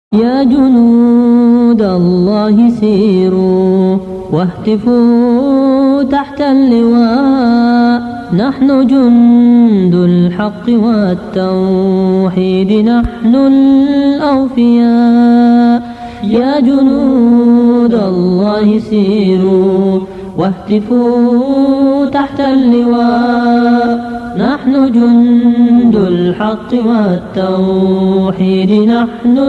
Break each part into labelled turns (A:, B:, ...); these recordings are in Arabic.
A: يا جنود الله سيروا واهتفوا تحت اللواء، نحن جند الحق والتوحيد، نحن الأوفياء. يا جنود الله سيروا واهتفوا تحت اللواء، نحن جند الحق والتوحيد، نحن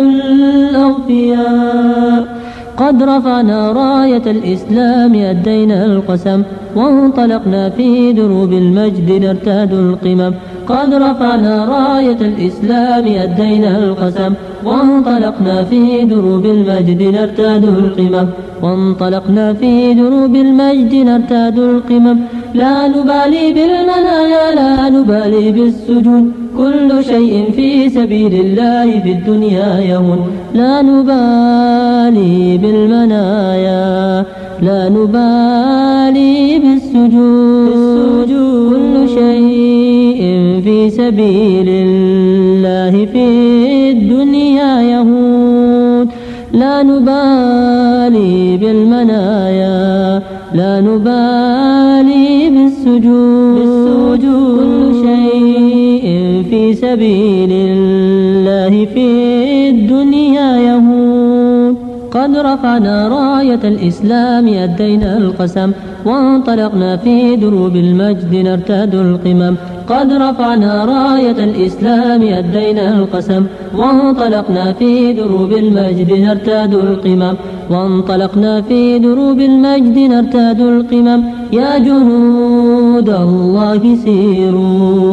A: الأوفياء. قد رفعنا راية الإسلام أدينا القسم، وانطلقنا في دروب المجد نرتاد القمم. قد رفعنا راية الإسلام أدينا القسم، وانطلقنا في دروب المجد نرتاد القمم. وانطلقنا في دروب المجد نرتاد القمم. لا نبالي بالمنايا، لا نبالي بالسجون، كل شيء في سبيل الله في الدنيا يهون. لا نبالي بالمنايا، لا نبالي بالسجون، كل شيء في سبيل الله في الدنيا يهون. لا نبالي بالمنايا، لا نبالي بالسجود، كل شيء في سبيل الله في الدنيا يهون. قد رفعنا راية الإسلام أدينا القسم، وانطلقنا في دروب المجد نرتاد القمم. قد رفعنا راية الإسلام أدينا القسم، وانطلقنا في دروب المجد نرتاد القمم. وانطلقنا في دروب المجد نرتاد القمم. يا جنود الله سيروا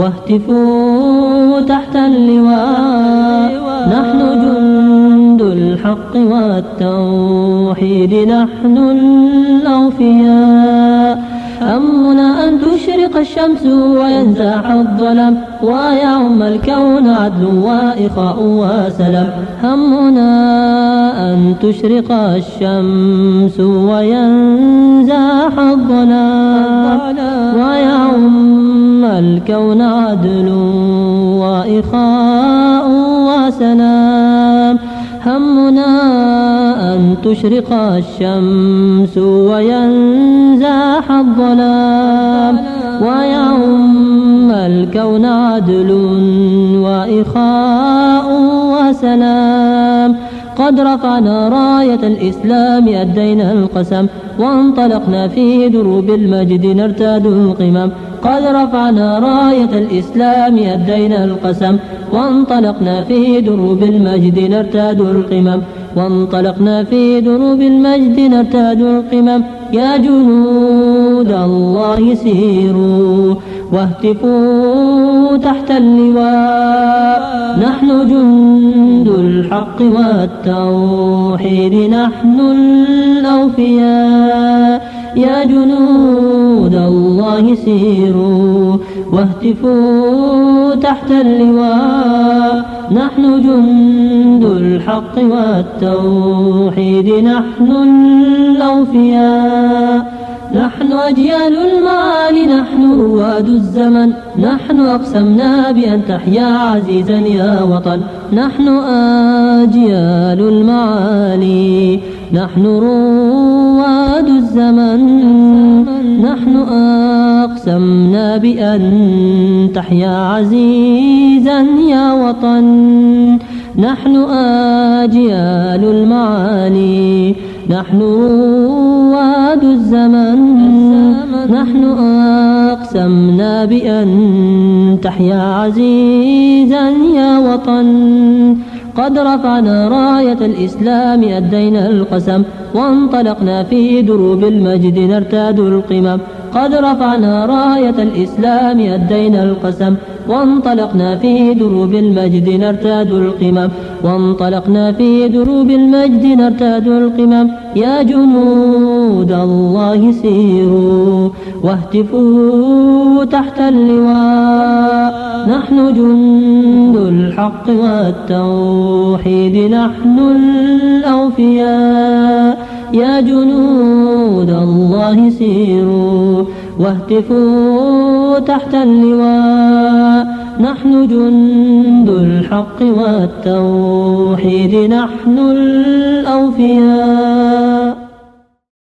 A: واهتفوا تحت اللواء، نحن جند الحق والتوحيد، نحن الأوفياء. همنا أن تشرق الشمس وينزاح الظلام، ويعم الكون عدل وإخاء وسلام. همنا أن تشرق الشمس وينزاح الظلام، ويعم الكون عدل وإخاء وسلام. همنا أن تشرق الشمس وينزاح الظلام، ويعم الكون عدل وإخاء وسلام. قد رفعنا راية الإسلام أدينا القسم، وانطلقنا في دروب المجد نرتاد القمم. قد رفعنا راية الإسلام أدينا القسم، وانطلقنا في دروب المجد نرتاد القمم. وانطلقنا في دروب المجد نرتاد القمم. يا جنود الله سيروا واهتفوا تحت اللواء، نحن جند الحق والتوحيد، نحن الأوفياء. يا جنود الله سيروا واهتفوا تحت اللواء، نحن جند الحق والتوحيد، نحن الأوفياء. نحن أجيال المعالي، نحن رواد الزمن، نحن أقسمنا بأن تحيا عزيزا يا وطن. نحن أجيال المعالي، نحن رواد الزمن، نحن أقسمنا بأن تحيا عزيزا يا وطن. نحن أجيال المعالي، نحن رواد الزمن، نحن أقسمنا بأن تحيا عزيزا يا وطن. قد رفعنا راية الإسلام أدينا القسم، وانطلقنا في دروب المجد نرتاد القمم. قد رفعنا راية الإسلام أدينا القسم، وانطلقنا في دروب المجد نرتاد القمم. وانطلقنا في دروب المجد نرتاد القمم. يا جنود الله سيروا واهتفوا تحت اللواء، نحن جند الحق والتوحيد، نحن الأوفياء. يا جنود الله سيروا واهتفوا تحت اللواء، نحن جند الحق والتوحيد، نحن الأوفياء.